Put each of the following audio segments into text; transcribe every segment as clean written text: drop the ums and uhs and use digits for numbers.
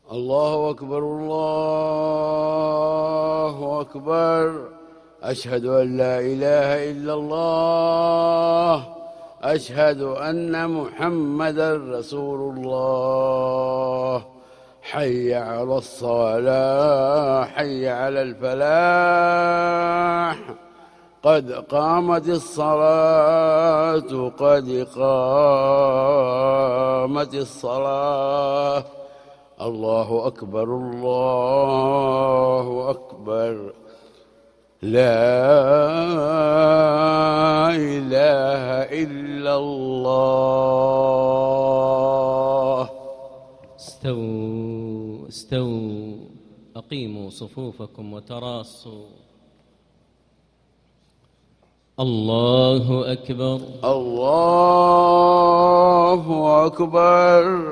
الله أكبر الله أكبر. أشهد أن لا إله إلا الله. أشهد أن محمدا رسول الله. حي على الصلاة، حي على الفلاح. قد قامت الصلاة، قد قامت الصلاة. الله أكبر الله أكبر. لا إله إلا الله. استووا استووا، أقيموا صفوفكم وتراصوا. الله أكبر الله أكبر.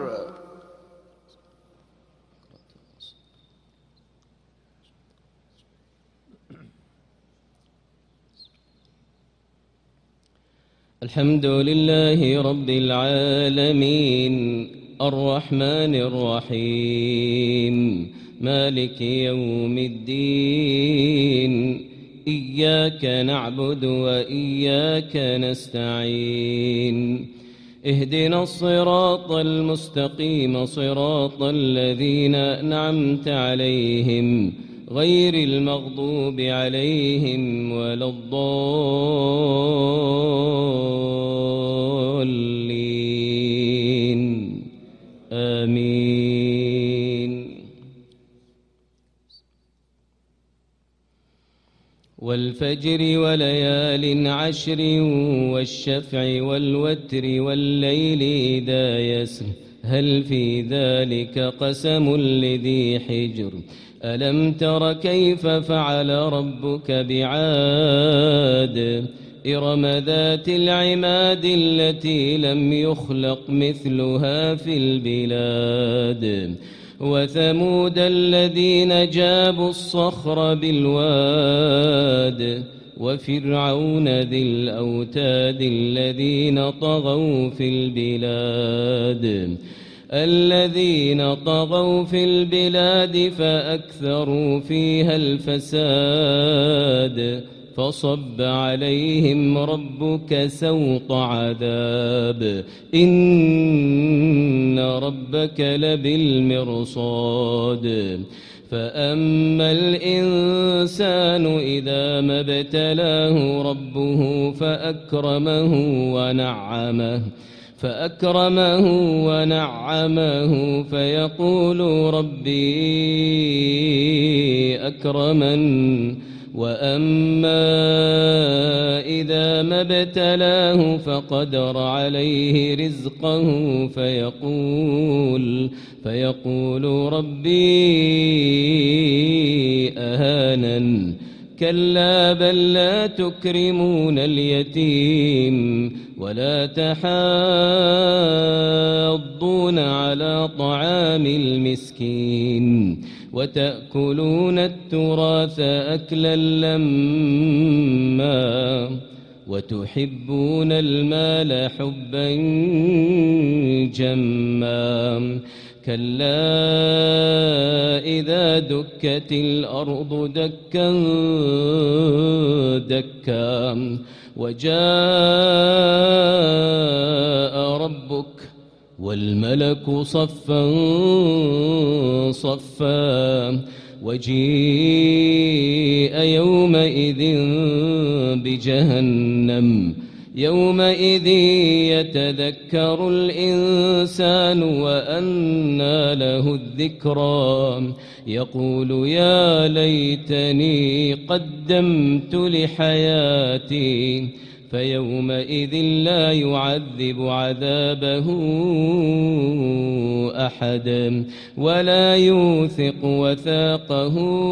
الحمد لله رب العالمين، الرحمن الرحيم، مالك يوم الدين. إياك نعبد وإياك نستعين. اهدنا الصراط المستقيم، صراط الذين أنعمت عليهم غير المغضوب عليهم ولا الضالين. آمين. والفجر وليال عشر، والشفع والوتر والليل إذا يسر، هل في ذلك قسم لذي حجر؟ ألم تر كيف فعل ربك بعاد؟ إرم ذات العماد التي لم يخلق مثلها في البلاد. وثمود الذين جابوا الصخر بالواد. وفرعون ذي الأوتاد الذين طغوا في البلاد. الذين طغوا في البلاد فأكثروا فيها الفساد. فصب عليهم ربك سوط عذاب، إن ربك لبالمرصاد. فأما الإنسان إذا ما ابتلاه ربه فأكرمه ونعمه فيقول ربي أكرمن. وأما إذا ما ابتلاه فقدر عليه رزقه فيقول ربي أهانن. كلا بل لا تكرمون اليتيم ولا تحاضون على طعام المسكين، وتأكلون التراث أكلا لما، وتحبون المال حبا جما. كلا إذا دكت الأرض دكا دكا، وجاء ربك والملك صفا صفا، وجيء يومئذ بجهنم. يومئذ يتذكر الإنسان وأنى له الذكرى. يقول يا ليتني قدمت لحياتي، فيومئذ لا يعذب عذابه أحد ولا يوثق وثاقه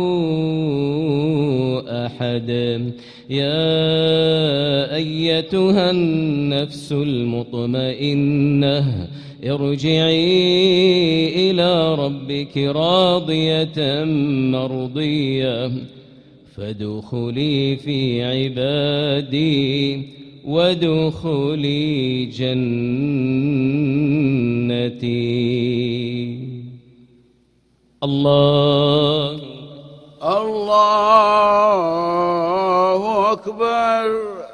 أحد. يا أيتها النفس المطمئنة ارجعي إلى ربك راضية مرضية، فادخلي في عبادي وادخلي جنتي. الله الله أكبر.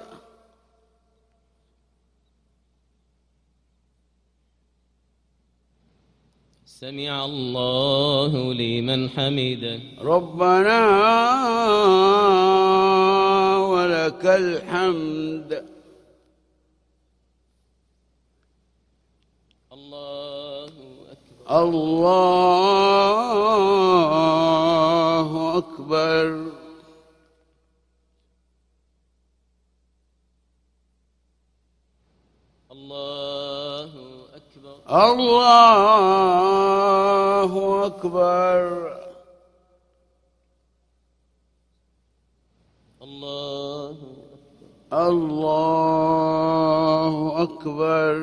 سمع الله لمن حمده. ربنا ولك الحمد. الله أكبر. الله أكبر. الله أكبر. الله أكبر. الله أكبر. الله أكبر.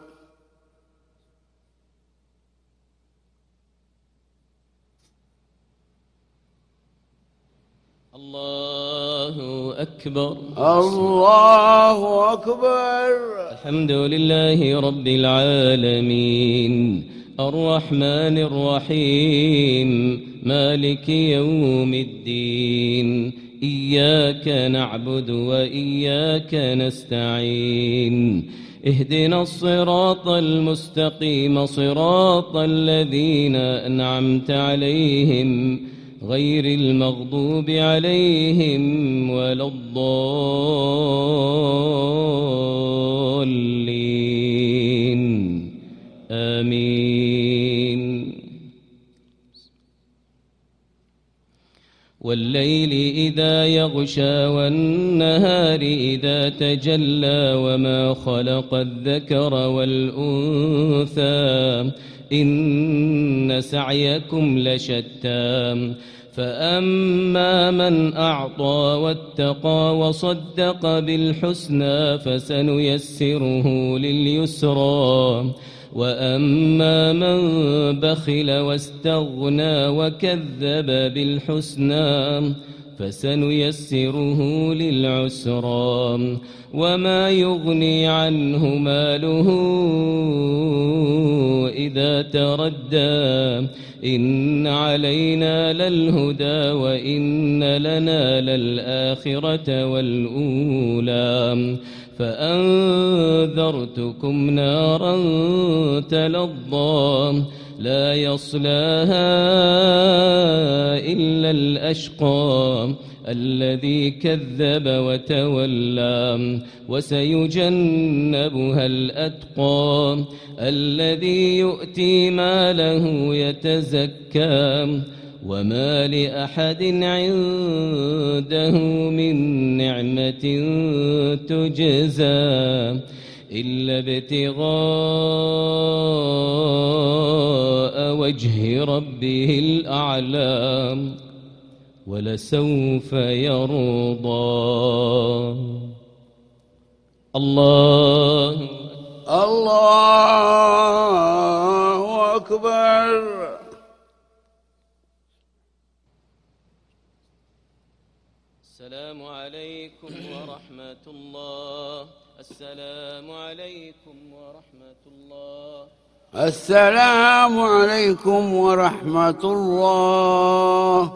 الله أكبر. الله أكبر. الحمد لله رب العالمين الرحمن الرحيم مالك يوم الدين إياك نعبد وإياك نستعين اهدنا الصراط المستقيم صراط الذين أنعمت عليهم غير المغضوب عليهم ولا الضالين آمين. والليل إذا يغشى والنهار إذا تجلى وما خلق الذكر والأنثى إن سعيكم لشتى فأما من أعطى واتقى وصدق بالحسنى فسنيسره لليسرى وأما من بخل واستغنى وكذب بالحسنى فسنيسره للعسرى وما يغني عنه ماله إذا تردى إن علينا للهدى وإن لنا للآخرة والأولى فأنذرتكم نارا تلظى لا يصلاها إلا الأشقى الذي كذب وتولى وسيجنبها الأتقى الذي يؤتي ماله يتزكى وما لأحد عنده من نعمة تجزى إلا ابتغاء وجه ربه الأعلى ولسوف يرضى. الله الله أكبر. السلام عليكم ورحمة الله. السلام عليكم ورحمة الله. السلام عليكم ورحمة الله.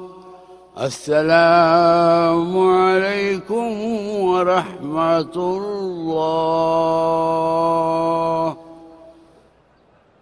السلام عليكم ورحمة الله.